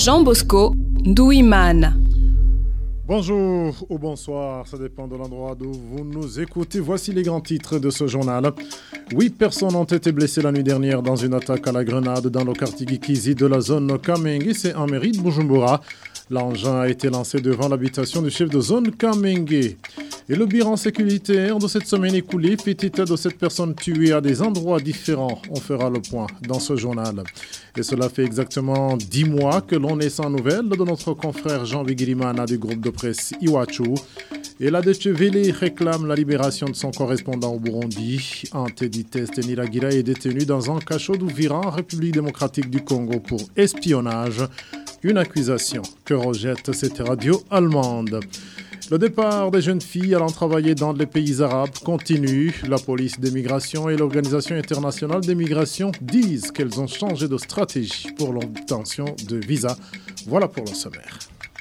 Jean Bosco Ndouimana. Bonjour ou bonsoir, ça dépend de l'endroit d'où vous nous écoutez. Voici les grands titres de ce journal. 8 personnes ont été blessées la nuit dernière dans une attaque à la grenade dans le quartier Gikizi de la zone Kamenge, c'est en mairie de Bujumbura. L'engin a été lancé devant l'habitation du chef de zone Kamenge. Et le bilan sécuritaire de cette semaine écoulée fait état de 7 personnes tuées à des endroits différents. On fera le point dans ce journal. Et cela fait exactement 10 mois que l'on est sans nouvelles de notre confrère Jean Bigirimana du groupe de presse Iwachu. Et la Deutsche Welle réclame la libération de son correspondant au Burundi. Antediteste Niragira est détenu dans un cachot d'Uvira en République démocratique du Congo pour espionnage. Une accusation que rejette cette radio allemande. Le départ des jeunes filles allant travailler dans les pays arabes continue. La police des migrations et l'Organisation internationale des migrations disent qu'elles ont changé de stratégie pour l'obtention de visas. Voilà pour le sommaire.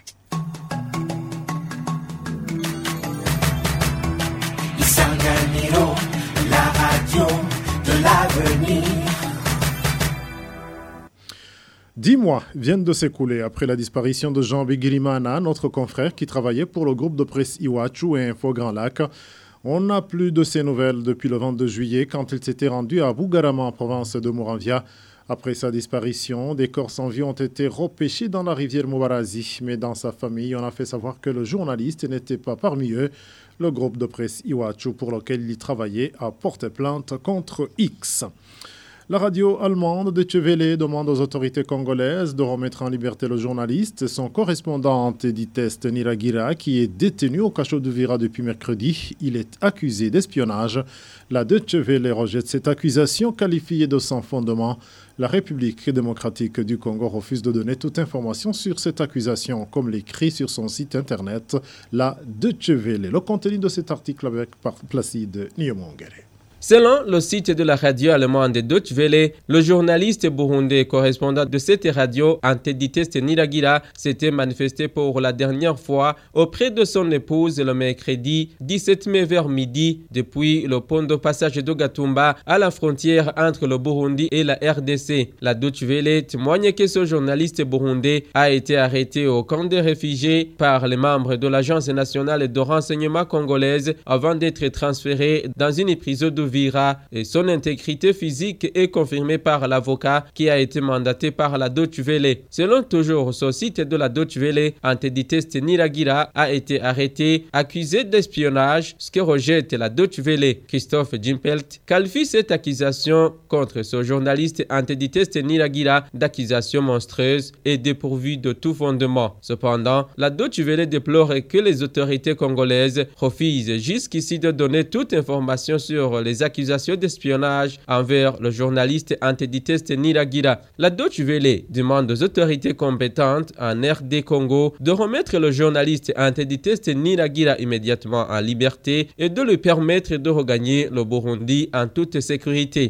Isanganiro, la radio de l'avenir. 10 mois viennent de s'écouler après la disparition de Jean Bigirimana, notre confrère qui travaillait pour le groupe de presse Iwachu et Info Grand Lac. On n'a plus de ses nouvelles depuis le 22 juillet quand il s'était rendu à Bugarama en province de Muramvya. Après sa disparition, des corps sans vie ont été repêchés dans la rivière Mubarazi. Mais dans sa famille, on a fait savoir que le journaliste n'était pas parmi eux. Le groupe de presse Iwachu pour lequel il travaillait a porté plainte contre X. La radio allemande Deutsche Welle demande aux autorités congolaises de remettre en liberté le journaliste et son correspondant Antediteste Niragira qui est détenu au cachot d'Uvira depuis mercredi. Il est accusé d'espionnage. La Deutsche Welle rejette cette accusation qualifiée de sans fondement. La République démocratique du Congo refuse de donner toute information sur cette accusation, comme l'écrit sur son site internet, la Deutsche Welle. Le contenu de cet article avec Placide Niomongere. Selon le site de la radio allemande Deutsche Welle, le journaliste burundais correspondant de cette radio, Antediteste Niragira, s'était manifesté pour la dernière fois auprès de son épouse le mercredi 17 mai vers midi depuis le pont de passage de Gatumba à la frontière entre le Burundi et la RDC. La Deutsche Welle témoigne que ce journaliste burundais a été arrêté au camp des réfugiés par les membres de l'Agence nationale de renseignement congolaise avant d'être transféré dans une prison de Vira et son intégrité physique est confirmée par l'avocat qui a été mandaté par la Deutsche Welle. Selon toujours ce site de la Deutsche Welle, Antediteste Niragira a été arrêté, accusé d'espionnage, ce que rejette la Deutsche Welle. Christophe Gimpelt qualifie cette accusation contre ce journaliste Antediteste Niragira d'accusation monstrueuse et dépourvue de tout fondement. Cependant, la Deutsche Welle déplore que les autorités congolaises refusent jusqu'ici de donner toute information sur les accusations d'espionnage envers le journaliste Antediteste Niragira. La Deutsche Welle demande aux autorités compétentes en RD Congo de remettre le journaliste Antediteste Niragira immédiatement en liberté et de lui permettre de regagner le Burundi en toute sécurité.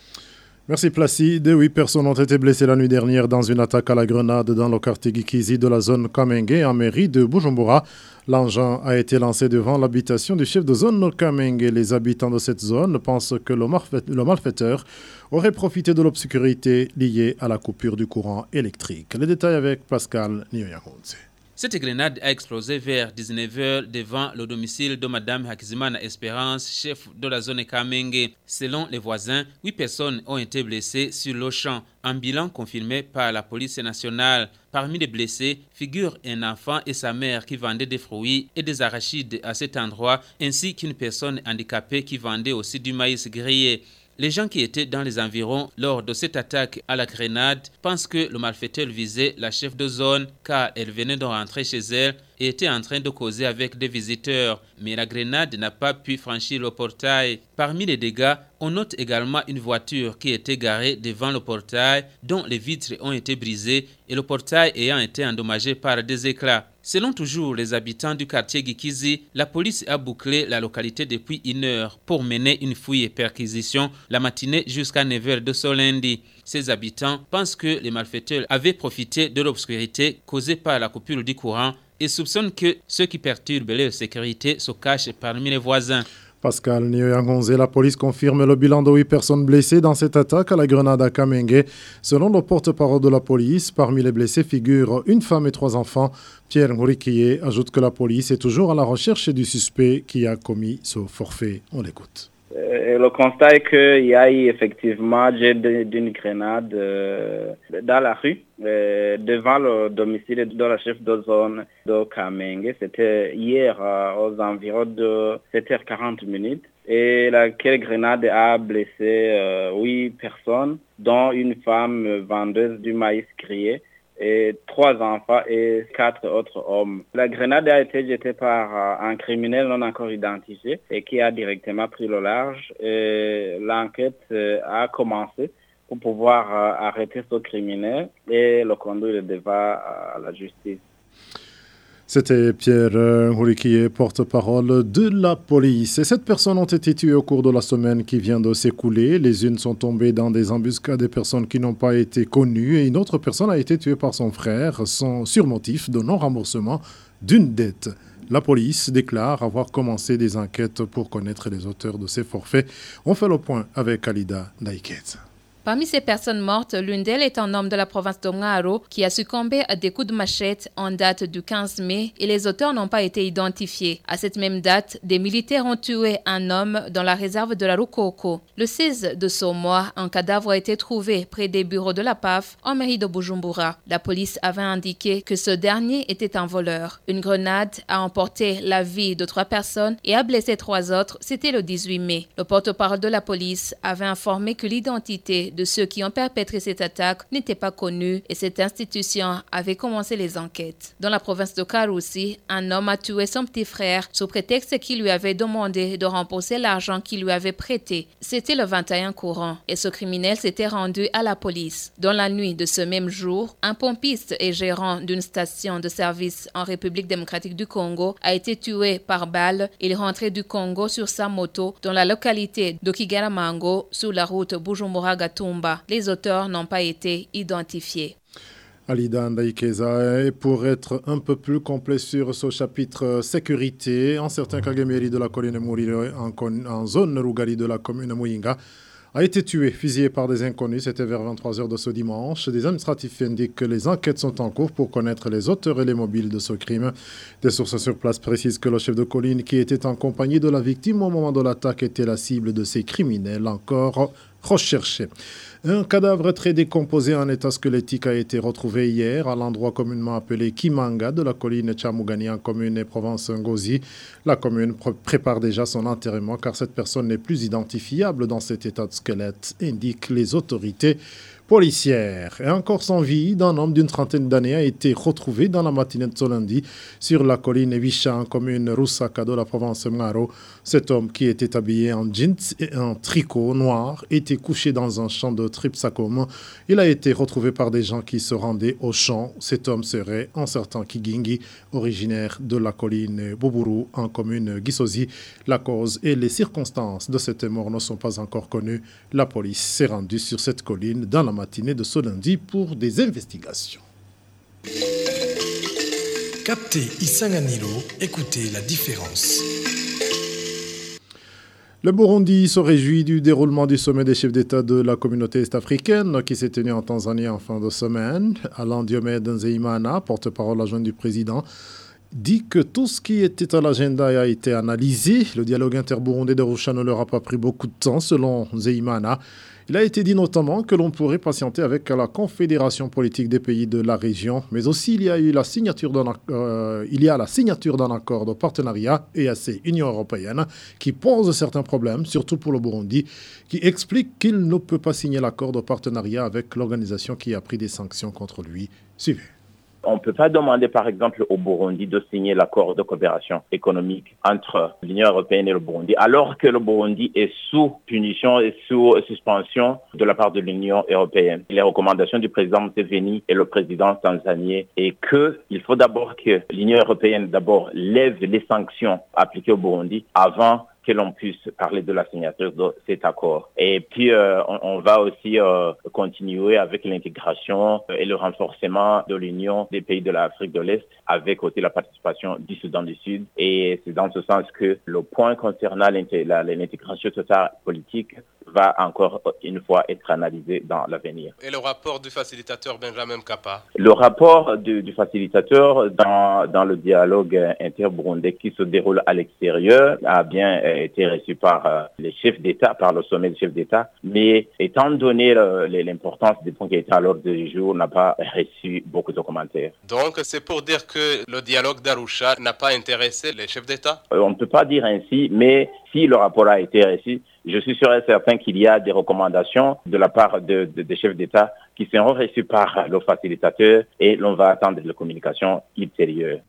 Merci Placide. 8 personnes ont été blessées la nuit dernière dans une attaque à la grenade dans le quartier Gikizi de la zone Kamenge en mairie de Bujumbura. L'engin a été lancé devant l'habitation du chef de zone Kamenge. Les habitants de cette zone pensent que le malfaiteur aurait profité de l'obscurité liée à la coupure du courant électrique. Les détails avec Pascal Nioyahonze. Cette grenade a explosé vers 19h devant le domicile de Mme Hakizimana Espérance, chef de la zone Kamenge. Selon les voisins, 8 personnes ont été blessées sur le champ. Un bilan confirmé par la police nationale. Parmi les blessés figurent un enfant et sa mère qui vendaient des fruits et des arachides à cet endroit, ainsi qu'une personne handicapée qui vendait aussi du maïs grillé. Les gens qui étaient dans les environs lors de cette attaque à la grenade pensent que le malfaiteur visait la chef de zone car elle venait de rentrer chez elle et était en train de causer avec des visiteurs. Mais la grenade n'a pas pu franchir le portail. Parmi les dégâts, on note également une voiture qui était garée devant le portail dont les vitres ont été brisées et le portail ayant été endommagé par des éclats. Selon toujours les habitants du quartier Gikizi, la police a bouclé la localité depuis 1 heure pour mener une fouille et perquisition la matinée jusqu'à 9h de ce lundi. Ces habitants pensent que les malfaiteurs avaient profité de l'obscurité causée par la coupure du courant et soupçonnent que ceux qui perturbent leur sécurité se cachent parmi les voisins. Pascal Nyoyangonze, la police confirme le bilan de 8 personnes blessées dans cette attaque à la grenade à Kamenge. Selon le porte-parole de la police, parmi les blessés figurent une femme et 3 enfants. Pierre Ngourikiye ajoute que la police est toujours à la recherche du suspect qui a commis ce forfait. On l'écoute. Le constat est qu'il y a eu effectivement jet d'une grenade dans la rue, devant le domicile de la chef de zone de Kamenge. C'était hier aux environs de 7h40. Et laquelle grenade a blessé 8 personnes, dont une femme vendeuse du maïs grillé, et 3 enfants et 4 autres hommes. La grenade a été jetée par un criminel non encore identifié et qui a directement pris le large. Et l'enquête a commencé pour pouvoir arrêter ce criminel et le conduire devant la justice. C'était Pierre Ngourikiye, porte-parole de la police. Et 7 personnes ont été tuées au cours de la semaine qui vient de s'écouler. Les unes sont tombées dans des embuscades des personnes qui n'ont pas été connues et une autre personne a été tuée par son frère sur motif de non-remboursement d'une dette. La police déclare avoir commencé des enquêtes pour connaître les auteurs de ces forfaits. On fait le point avec Alida Daïket. Parmi ces personnes mortes, l'une d'elles est un homme de la province de Ngaro qui a succombé à des coups de machette en date du 15 mai et les auteurs n'ont pas été identifiés. À cette même date, des militaires ont tué un homme dans la réserve de la Rukoko. Le 16 de ce mois, un cadavre a été trouvé près des bureaux de la PAF en mairie de Bujumbura. La police avait indiqué que ce dernier était un voleur. Une grenade a emporté la vie de 3 personnes et a blessé 3 autres. C'était le 18 mai. Le porte-parole de la police avait informé que l'identité de ceux qui ont perpétré cette attaque n'était pas connue et cette institution avait commencé les enquêtes. Dans la province de Karusi, un homme a tué son petit frère sous prétexte qu'il lui avait demandé de rembourser l'argent qu'il lui avait prêté. C'était le 21 courant et ce criminel s'était rendu à la police. Dans la nuit de ce même jour, un pompiste et gérant d'une station de service en République démocratique du Congo a été tué par balle. Il rentrait du Congo sur sa moto dans la localité d'Okigaramango sur la route Bujumbura-Gatumba. Les auteurs n'ont pas été identifiés. Alida Ndaikeza, et pour être un peu plus complet sur ce chapitre sécurité, un certain Kagemeri de la colline Mouriro en zone Rugari de la commune Muyinga a été tué, fusillé par des inconnus. C'était vers 23h de ce dimanche. Des administratifs indiquent que les enquêtes sont en cours pour connaître les auteurs et les mobiles de ce crime. Des sources sur place précisent que le chef de colline qui était en compagnie de la victime au moment de l'attaque était la cible de ces criminels encore recherchés. Un cadavre très décomposé en état squelettique a été retrouvé hier à l'endroit communément appelé Kimanga de la colline Chamugani en commune et province Ngozi. La commune prépare déjà son enterrement car cette personne n'est plus identifiable dans cet état de squelette, indiquent les autorités policières. Et encore sans vie d'un homme d'une trentaine d'années a été retrouvé dans la matinée de ce lundi sur la colline Evisha en commune Rusaka de la province Ngaro. Cet homme qui était habillé en jeans et un tricot noir était couché dans un champ de Tripsakom. Il a été retrouvé par des gens qui se rendaient au champ. Cet homme serait un certain Kigingi, originaire de la colline Boburu en commune Gisozi. La cause et les circonstances de cette mort ne sont pas encore connues. La police s'est rendue sur cette colline dans la matinée de ce lundi pour des investigations. Captez Isanganilo, écoutez la différence. Le Burundi se réjouit du déroulement du sommet des chefs d'État de la communauté est-africaine qui s'est tenu en Tanzanie en fin de semaine. Alain Diomede Nzeyimana, porte-parole adjoint du président, dit que tout ce qui était à l'agenda a été analysé. Le dialogue interburundais de Arusha ne leur a pas pris beaucoup de temps, selon Nzeyimana. Il a été dit notamment que l'on pourrait patienter avec la Confédération politique des pays de la région, mais aussi il y a la signature d'un accord de partenariat EAC-Union européenne qui pose certains problèmes, surtout pour le Burundi, qui explique qu'il ne peut pas signer l'accord de partenariat avec l'organisation qui a pris des sanctions contre lui. Suivez. On ne peut pas demander, par exemple, au Burundi de signer l'accord de coopération économique entre l'Union européenne et le Burundi, alors que le Burundi est sous punition et sous suspension de la part de l'Union européenne. Les recommandations du président Museveni et le président tanzanien est qu'il faut d'abord que l'Union européenne lève les sanctions appliquées au Burundi avant que l'on puisse parler de la signature de cet accord. Et puis, on va aussi continuer avec l'intégration et le renforcement de l'Union des pays de l'Afrique de l'Est, avec aussi la participation du Soudan du Sud. Et c'est dans ce sens que le point concernant l'intégration totale politique va encore une fois être analysé dans l'avenir. Et le rapport du facilitateur Benjamin Mkapa? Le rapport du facilitateur dans le dialogue inter-burundais qui se déroule à l'extérieur a bien été reçu par les chefs d'État, par le sommet des chefs d'État, mais étant donné l'importance des points qui étaient à l'ordre du jour, n'a pas reçu beaucoup de commentaires. Donc c'est pour dire que le dialogue d'Arusha n'a pas intéressé les chefs d'État? On ne peut pas dire ainsi, mais si le rapport a été reçu, je suis sûr et certain qu'il y a des recommandations de la part des chefs d'État qui seront reçues par le facilitateur et l'on va attendre les communications ultérieures.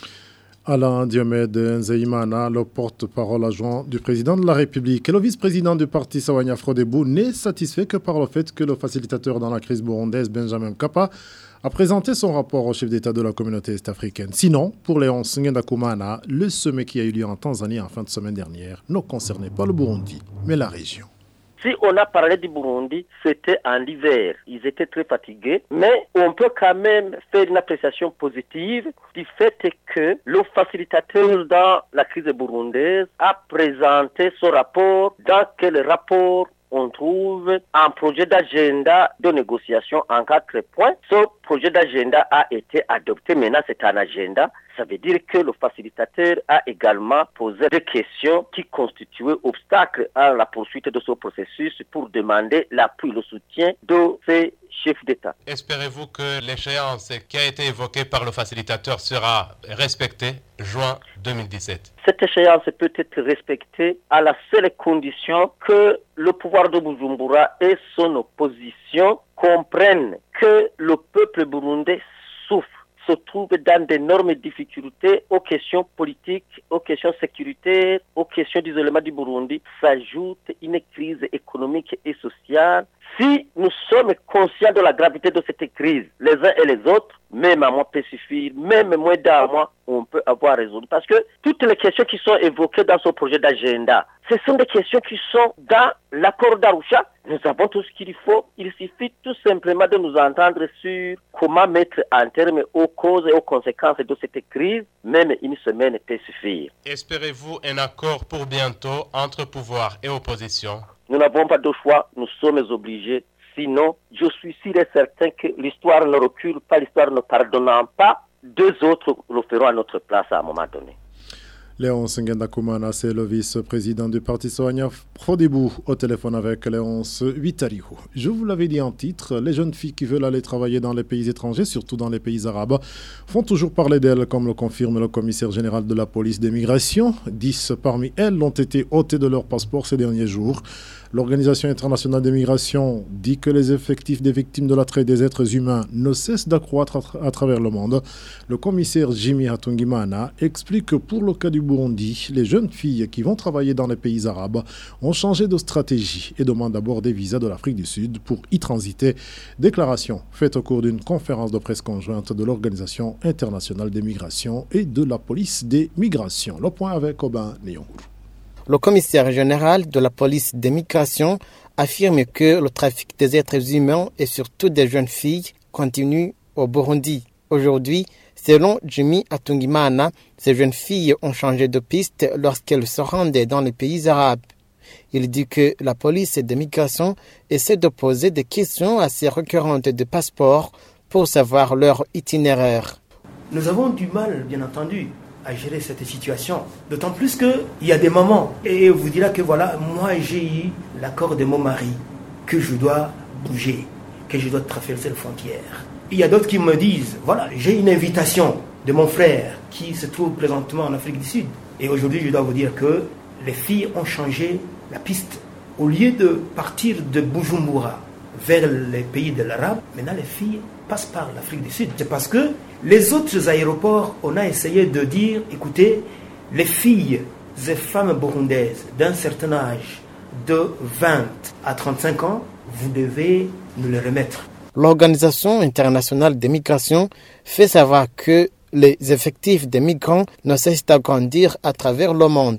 Alain Diomède Nzeimana, le porte-parole adjoint du président de la République et le vice-président du parti Sawanya Frodebou, n'est satisfait que par le fait que le facilitateur dans la crise burundaise, Benjamin Mkapa, a présenté son rapport au chef d'État de la communauté est-africaine. Sinon, pour Léonce Ngendakumana, le sommet qui a eu lieu en Tanzanie en fin de semaine dernière ne concernait pas le Burundi, mais la région. Si on a parlé du Burundi, c'était en hiver. Ils étaient très fatigués, mais on peut quand même faire une appréciation positive du fait que le facilitateur dans la crise burundaise a présenté son rapport. Dans quel rapport on trouve un projet d'agenda de négociation en 4 points. Ce projet d'agenda a été adopté. Maintenant, c'est un agenda. Ça veut dire que le facilitateur a également posé des questions qui constituaient obstacle à la poursuite de ce processus pour demander l'appui, le soutien de ces chefs d'État. Espérez-vous que l'échéance qui a été évoquée par le facilitateur sera respectée juin 2017? Cette échéance peut être respectée à la seule condition que le pouvoir de Bujumbura et son opposition comprennent que le peuple burundais souffre, se trouve dans d'énormes difficultés aux questions politiques, aux questions sécuritaires, aux questions d'isolement du Burundi. S'ajoute une crise économique et sociale. Si nous sommes conscients de la gravité de cette crise, les uns et les autres, même un mois peut suffire, même moins d'un mois, on peut avoir résolu. Parce que toutes les questions qui sont évoquées dans ce projet d'agenda, ce sont des questions qui sont dans l'accord d'Arusha. Nous avons tout ce qu'il faut. Il suffit tout simplement de nous entendre sur comment mettre un terme aux causes et aux conséquences de cette crise. Même une semaine peut suffire. Espérez-vous un accord pour bientôt entre pouvoir et opposition? Nous n'avons pas de choix, nous sommes obligés. Sinon, je suis sûr et certain que l'histoire ne recule pas, l'histoire ne pardonnant pas, 2 autres le feront à notre place à un moment donné. Léonce Ngendakumana, c'est le vice-président du parti Sawanya Frodebou, au téléphone avec Léonce Vitariou. Je vous l'avais dit en titre, les jeunes filles qui veulent aller travailler dans les pays étrangers, surtout dans les pays arabes, font toujours parler d'elles, comme le confirme le commissaire général de la police des migrations. 10 parmi elles ont été ôtées de leur passeport ces derniers jours. L'Organisation internationale des migrations dit que les effectifs des victimes de la traite des êtres humains ne cessent d'accroître à travers le monde. Le commissaire Jimmy Hatungimana explique que pour le cas du Burundi, les jeunes filles qui vont travailler dans les pays arabes ont changé de stratégie et demandent d'abord des visas de l'Afrique du Sud pour y transiter. Déclaration faite au cours d'une conférence de presse conjointe de l'Organisation internationale des migrations et de la police des migrations. Le point avec Obin Néongourou. Le commissaire général de la police des migrations affirme que le trafic des êtres humains et surtout des jeunes filles continue au Burundi. Aujourd'hui, selon Jimmy Hatungimana, ces jeunes filles ont changé de piste lorsqu'elles se rendaient dans les pays arabes. Il dit que la police des migrations essaie de poser des questions assez récurrentes de passeport pour savoir leur itinéraire. Nous avons du mal, bien entendu, à gérer cette situation. D'autant plus qu'il y a des moments, et vous direz que voilà, moi j'ai eu l'accord de mon mari, que je dois bouger, que je dois traverser les frontières. Il y a d'autres qui me disent, voilà, j'ai une invitation de mon frère qui se trouve présentement en Afrique du Sud. Et aujourd'hui, je dois vous dire que les filles ont changé la piste. Au lieu de partir de Bujumbura vers les pays de l'Arabe, maintenant les filles passent par l'Afrique du Sud. C'est parce que les autres aéroports, on a essayé de dire, écoutez, les filles et femmes burundaises d'un certain âge, de 20 à 35 ans, vous devez nous les remettre. L'Organisation internationale des migrations fait savoir que les effectifs des migrants ne cessent d'agrandir à travers le monde.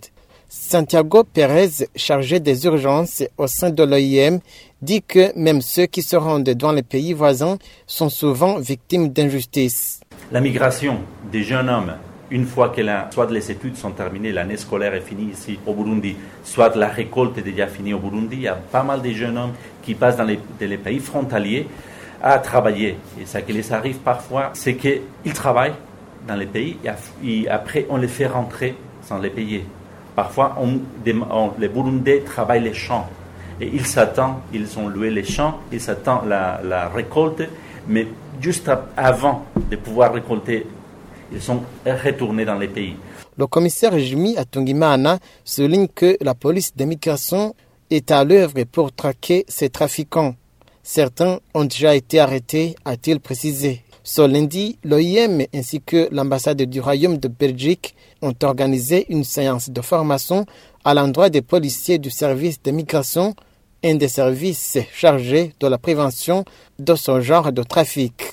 Santiago Pérez, chargé des urgences au sein de l'OIM, dit que même ceux qui se rendent dans les pays voisins sont souvent victimes d'injustice. La migration des jeunes hommes, une fois que soit les études sont terminées, l'année scolaire est finie ici au Burundi, soit la récolte est déjà finie au Burundi, il y a pas mal de jeunes hommes qui passent dans les pays frontaliers à travailler. Et ça qui les arrive parfois, c'est qu'ils travaillent dans les pays et après on les fait rentrer sans les payer. Parfois, les Burundais travaillent les champs et ils ont loué les champs, ils s'attendent la récolte, mais juste avant de pouvoir récolter, ils sont retournés dans les pays. Le commissaire Jimi Atungimana souligne que la police d'immigration est à l'œuvre pour traquer ces trafiquants. Certains ont déjà été arrêtés, a-t-il précisé. Ce lundi, l'OIM ainsi que l'ambassade du Royaume de Belgique ont organisé une séance de formation à l'endroit des policiers du service de migration, un des services chargés de la prévention de ce genre de trafic.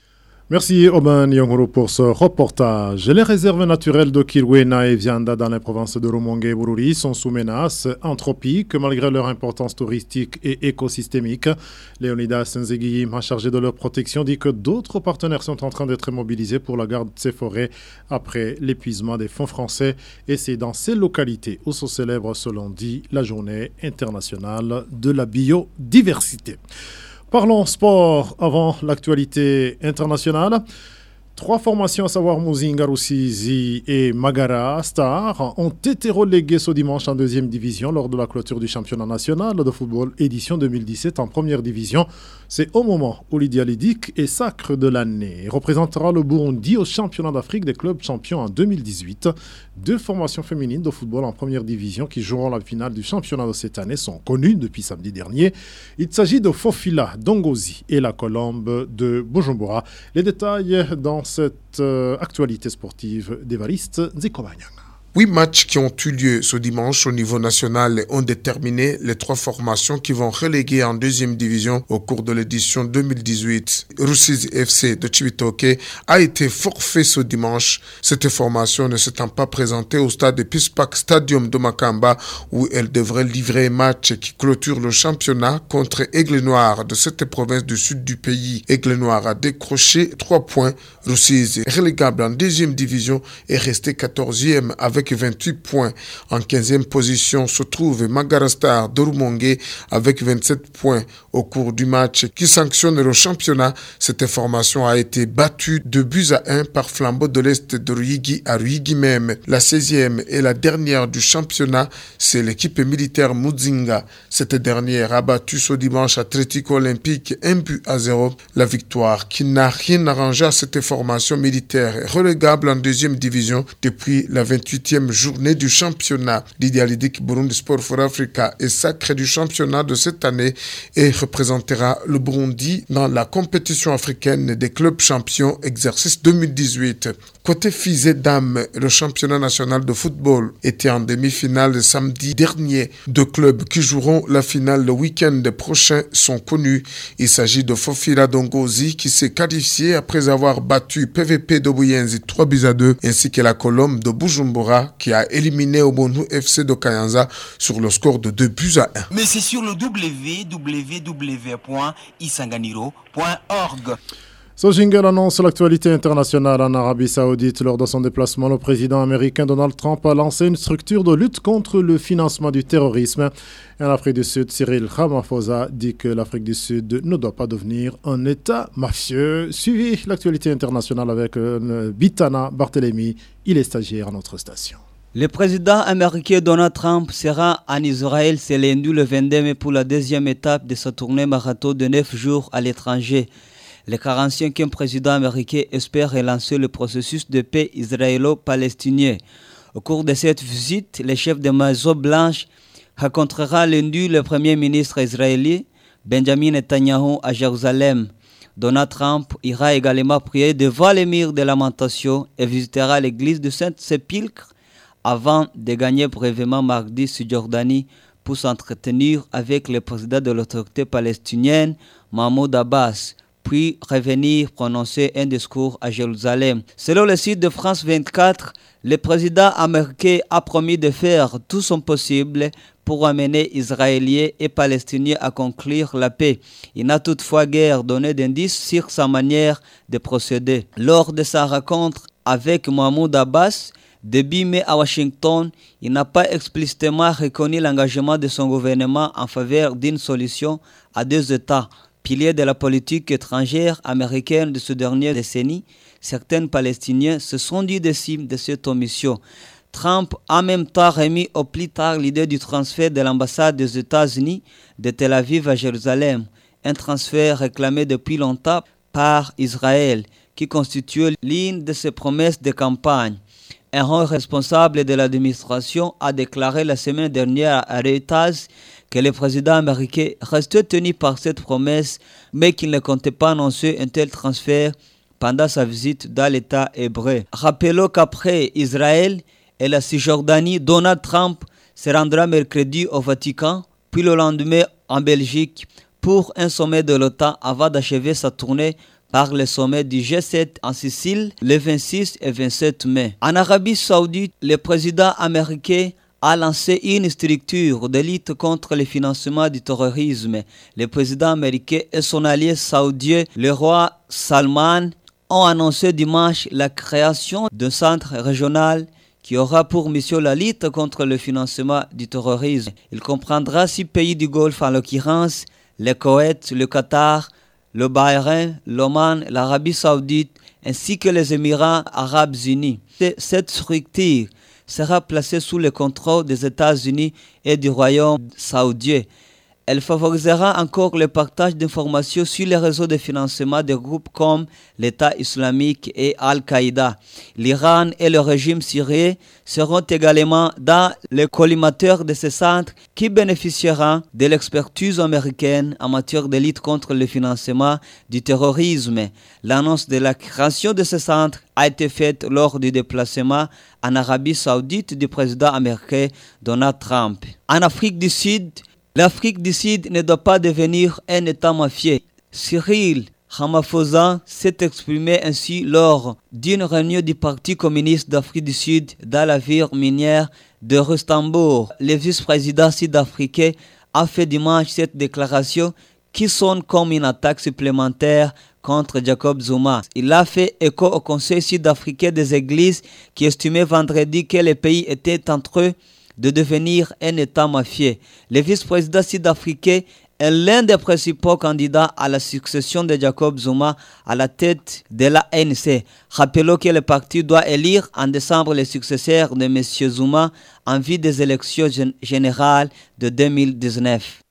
Merci Oban Yongoro pour ce reportage. Les réserves naturelles de Kirwena et Vianda dans les provinces de Rumongue et Bururi sont sous menace anthropique malgré leur importance touristique et écosystémique. Léonidas Nzegiyima, chargé de leur protection, dit que d'autres partenaires sont en train d'être mobilisés pour la garde de ces forêts après l'épuisement des fonds français. Et c'est dans ces localités où se célèbre ce lundi la journée internationale de la biodiversité. Parlons sport avant l'actualité internationale. 3 formations, à savoir Muzinga, Rusizi et Magara Star, ont été reléguées ce dimanche en 2e division lors de la clôture du championnat national de football édition 2017 en première division. C'est au moment où Lydia Lidic est sacre de l'année et représentera le Burundi au championnat d'Afrique des clubs champions en 2018. 2 formations féminines de football en première division qui joueront la finale du championnat de cette année sont connues depuis samedi dernier. Il s'agit de Fofila Dongozi et la Colombe de Bujumbura. Les détails dans cette actualité sportive d'Évariste Nzikobanyanga. 8 matchs qui ont eu lieu ce dimanche au niveau national ont déterminé les 3 formations qui vont reléguer en 2e division au cours de l'édition 2018. Rusizi FC de Chibitoke a été forfait ce dimanche. Cette formation ne s'étant pas présentée au stade Pispak Stadium de Makamba où elle devrait livrer un match qui clôture le championnat contre Aigle Noir de cette province du sud du pays. Aigle Noir a décroché 3 points. Rusizi, relégable en 2e division, est resté 14e avec 28 points. En 15e position se trouve Magarastar de Rumongue avec 27 points. Au cours du match qui sanctionne le championnat, cette formation a été battue 2-1 par Flambeau de l'Est de Ruyigi à Ruyigi même. La 16e et la dernière du championnat, c'est l'équipe militaire Muzinga. Cette dernière a battu ce dimanche Atlético Olympique 1-0. La victoire qui n'a rien arrangé à cette formation militaire est relégable en 2e division depuis la 28e journée du championnat. Lydia Lidic Burundi Sport for Africa est sacré du championnat de cette année et représentera le Burundi dans la compétition africaine des clubs champions exercice 2018. Côté filles et dames, le championnat national de football était en demi-finale samedi dernier. 2 clubs qui joueront la finale le week-end prochain sont connus. Il s'agit de Fofila Dongozi qui s'est qualifié après avoir battu PVP de Buyenzi 3-2 ainsi que la Colombe de Bujumbura qui a éliminé Obonu FC de Kayanza sur le score de 2-1. Mais c'est sur le www.isanganiro.org. Ce jingle annonce l'actualité internationale en Arabie Saoudite. Lors de son déplacement, le président américain Donald Trump a lancé une structure de lutte contre le financement du terrorisme. En Afrique du Sud, Cyril Ramaphosa dit que l'Afrique du Sud ne doit pas devenir un État mafieux. Suivez l'actualité internationale avec Bitana Barthélémy. Il est stagiaire à notre station. Le président américain Donald Trump sera en Israël ce lundi le 22 mai pour la 2e étape de sa tournée marathon de 9 jours à l'étranger. Le 45e président américain espère relancer le processus de paix israélo-palestinien. Au cours de cette visite, le chef de Maison-Blanche rencontrera lundi le premier ministre israélien Benjamin Netanyahu à Jérusalem. Donald Trump ira également prier devant les murs de lamentation et visitera l'église de Saint-Sépulcre avant de gagner brièvement mardi sur Jordanie pour s'entretenir avec le président de l'autorité palestinienne Mahmoud Abbas. puis revenir prononcer un discours à Jérusalem. Selon le site de France 24, le président américain a promis de faire tout son possible pour amener Israéliens et Palestiniens à conclure la paix. Il n'a toutefois guère donné d'indices sur sa manière de procéder. Lors de sa rencontre avec Mahmoud Abbas, début mai à Washington, il n'a pas explicitement reconnu l'engagement de son gouvernement en faveur d'une solution à deux États. Pilier de la politique étrangère américaine de ces dernières décennies, certains Palestiniens se sont dit des cibles de cette omission. Trump a en même temps remis au plus tard l'idée du transfert de l'ambassade des États-Unis de Tel Aviv à Jérusalem, un transfert réclamé depuis longtemps par Israël, qui constitue l'une de ses promesses de campagne. Un haut responsable de l'administration a déclaré la semaine dernière à Reuters que le président américain restait tenu par cette promesse, mais qu'il ne comptait pas annoncer un tel transfert pendant sa visite dans l'État hébreu. Rappelons qu'après Israël et la Cisjordanie, Donald Trump se rendra mercredi au Vatican, puis le lendemain en Belgique, pour un sommet de l'OTAN avant d'achever sa tournée par le sommet du G7 en Sicile les 26 et 27 mai. En Arabie Saoudite, le président américain a lancé une structure de lutte contre le financement du terrorisme. Le président américain et son allié saoudien, le roi Salman, ont annoncé dimanche la création d'un centre régional qui aura pour mission la lutte contre le financement du terrorisme. Il comprendra 6 pays du Golfe, en l'occurrence le Koweït, le Qatar, le Bahreïn, l'Oman, l'Arabie Saoudite, ainsi que les Émirats Arabes Unis. Cette structure sera placée sous le contrôle des États-Unis et du Royaume saoudien. Elle favorisera encore le partage d'informations sur les réseaux de financement de groupes comme l'État islamique et Al-Qaïda. L'Iran et le régime syrien seront également dans les collimateurs de ce centre qui bénéficiera de l'expertise américaine en matière de lutte contre le financement du terrorisme. L'annonce de la création de ce centre a été faite lors du déplacement en Arabie Saoudite du président américain Donald Trump. En Afrique du Sud, l'Afrique du Sud ne doit pas devenir un État mafieux. Cyril Ramaphosa s'est exprimé ainsi lors d'une réunion du Parti communiste d'Afrique du Sud dans la ville minière de Rustenbourg. Le vice-président sud-africain a fait dimanche cette déclaration qui sonne comme une attaque supplémentaire contre Jacob Zuma. Il a fait écho au Conseil sud-africain des églises qui estimait vendredi que le pays était en train de devenir un État mafieux. Le vice-président sud-africain est l'un des principaux candidats à la succession de Jacob Zuma à la tête de l'ANC. Rappelons que le parti doit élire en décembre le successeur de M. Zuma en vue des élections générales de 2019.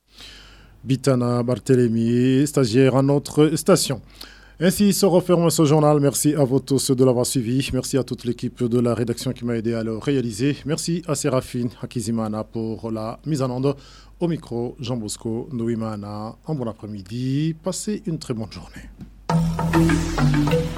Bitana Barthélémy, stagiaire à notre station. Ainsi se referme ce journal. Merci à vous tous de l'avoir suivi. Merci à toute l'équipe de la rédaction qui m'a aidé à le réaliser. Merci à Séraphine Hakizimana pour la mise en onde. Au micro, Jean Bosco Ndouimana. Un bon après-midi. Passez une très bonne journée.